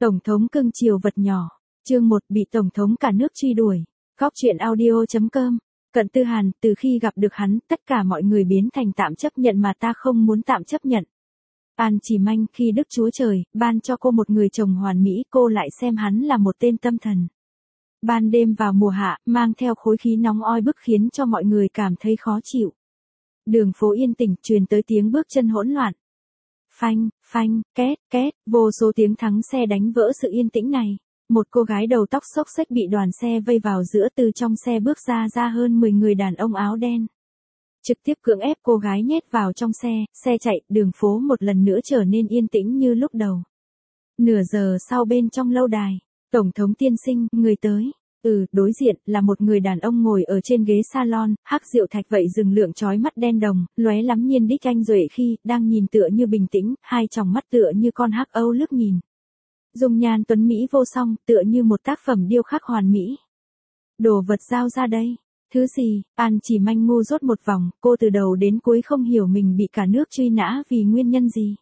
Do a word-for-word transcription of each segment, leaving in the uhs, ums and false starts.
Tổng thống cưng chiều vật nhỏ. Chương một bị Tổng thống cả nước truy đuổi. Góc truyện audio chấm com. Cận Tư Hàn, từ khi gặp được hắn, tất cả mọi người biến thành tạm chấp nhận mà ta không muốn tạm chấp nhận. An Chỉ Manh, khi Đức Chúa Trời ban cho cô một người chồng hoàn mỹ, cô lại xem hắn là một tên tâm thần. Ban đêm vào mùa hạ, mang theo khối khí nóng oi bức khiến cho mọi người cảm thấy khó chịu. Đường phố yên tĩnh, truyền tới tiếng bước chân hỗn loạn. Phanh, phanh, két, két, vô số tiếng thắng xe đánh vỡ sự yên tĩnh này. Một cô gái đầu tóc xốc xếch bị đoàn xe vây vào giữa, từ trong xe bước ra ra hơn mười người đàn ông áo đen. Trực tiếp cưỡng ép cô gái nhét vào trong xe, xe chạy, đường phố một lần nữa trở nên yên tĩnh như lúc đầu. Nửa giờ sau, bên trong lâu đài, Tổng thống tiên sinh, người tới. Ừ, đối diện là một người đàn ông ngồi ở trên ghế salon, hắc rượu thạch vậy rừng lượng chói mắt đen đồng, lóe lắm nhiên đích anh duệ khi đang nhìn tựa như bình tĩnh, hai tròng mắt tựa như con hắc âu lướt nhìn. Dung nhan tuấn mỹ vô song, tựa như một tác phẩm điêu khắc hoàn mỹ. Đồ vật giao ra đây. Thứ gì? An Chỉ Manh ngu dốt một vòng, cô từ đầu đến cuối không hiểu mình bị cả nước truy nã vì nguyên nhân gì.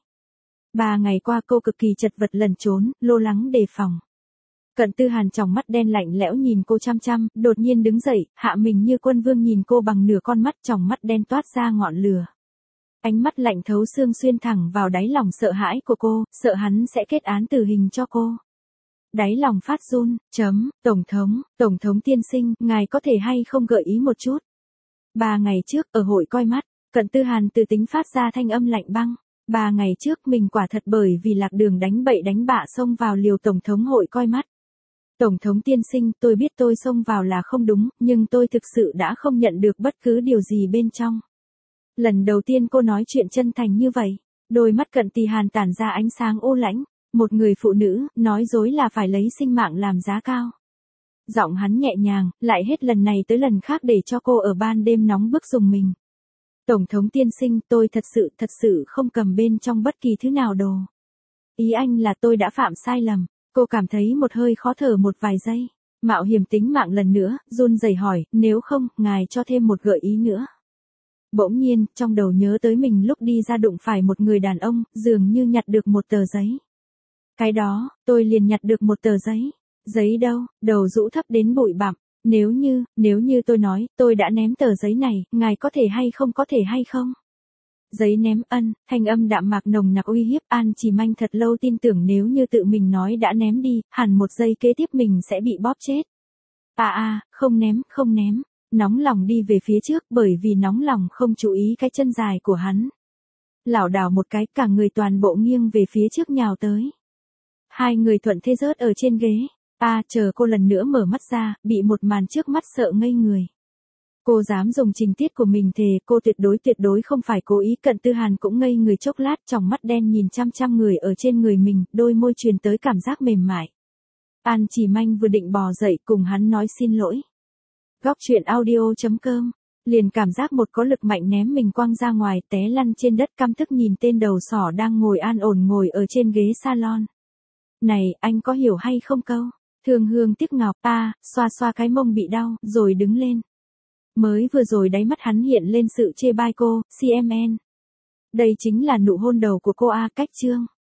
Ba ngày qua cô cực kỳ chật vật lẩn trốn, lo lắng đề phòng. Cận Tư Hàn tròng mắt đen lạnh lẽo nhìn cô chăm chăm, đột nhiên đứng dậy, hạ mình như quân vương nhìn cô bằng nửa con mắt, tròng mắt đen toát ra ngọn lửa. Ánh mắt lạnh thấu xương xuyên thẳng vào đáy lòng sợ hãi của cô, sợ hắn sẽ kết án tử hình cho cô. Đáy lòng phát run, chấm, Tổng thống, Tổng thống tiên sinh, ngài có thể hay không gợi ý một chút. Ba ngày trước, ở hội coi mắt, Cận Tư Hàn tự tính phát ra thanh âm lạnh băng. Ba ngày trước mình quả thật bởi vì lạc đường đánh bậy đánh bạ xông vào liều Tổng thống hội coi mắt. Tổng thống tiên sinh, tôi biết tôi xông vào là không đúng, nhưng tôi thực sự đã không nhận được bất cứ điều gì bên trong. Lần đầu tiên cô nói chuyện chân thành như vậy, đôi mắt Cận Tư Hàn tản ra ánh sáng u lãnh. Một người phụ nữ, nói dối là phải lấy sinh mạng làm giá cao. Giọng hắn nhẹ nhàng, lại hết lần này tới lần khác để cho cô ở ban đêm nóng bức dùng mình. Tổng thống tiên sinh, tôi thật sự, thật sự không cầm bên trong bất kỳ thứ nào đồ. Ý anh là tôi đã phạm sai lầm. Cô cảm thấy một hơi khó thở một vài giây. Mạo hiểm tính mạng lần nữa, run rẩy hỏi, nếu không, ngài cho thêm một gợi ý nữa. Bỗng nhiên, trong đầu nhớ tới mình lúc đi ra đụng phải một người đàn ông, dường như nhặt được một tờ giấy. Cái đó, tôi liền nhặt được một tờ giấy. Giấy đâu? Đầu rũ thấp đến bụi bặm. Nếu như, nếu như tôi nói, tôi đã ném tờ giấy này, ngài có thể hay không có thể hay không? Giấy ném, ân, thanh âm đạm mạc nồng nặc uy hiếp. An Chỉ Manh thật lâu tin tưởng nếu như tự mình nói đã ném đi, hẳn một giây kế tiếp mình sẽ bị bóp chết. À à, không ném, không ném. Nóng lòng đi về phía trước bởi vì nóng lòng không chú ý cái chân dài của hắn. Lảo đảo một cái, cả người toàn bộ nghiêng về phía trước nhào tới. Hai người thuận thế rớt ở trên ghế. À, chờ cô lần nữa mở mắt ra, bị một màn trước mắt sợ ngây người. Cô dám dùng情tiết của mình thề, cô tuyệt đối tuyệt đối không phải cố ý. Cận Tư Hàn cũng ngây người chốc lát, tròng mắt đen nhìn chăm chăm người ở trên người mình, đôi môi truyền tới cảm giác mềm mại. An Chỉ Manh vừa định bò dậy cùng hắn nói xin lỗi. Góc truyện audio chấm com, liền cảm giác một có lực mạnh ném mình quăng ra ngoài, té lăn trên đất, căm tức nhìn tên đầu sỏ đang ngồi an ổn ngồi ở trên ghế salon. Này, anh có hiểu hay không câu? Thương hương tiếc ngọc, ta, xoa xoa cái mông bị đau, rồi đứng lên. Mới vừa rồi đáy mắt hắn hiện lên sự chê bai cô, xê em en. Đây chính là nụ hôn đầu của cô a, cách chương.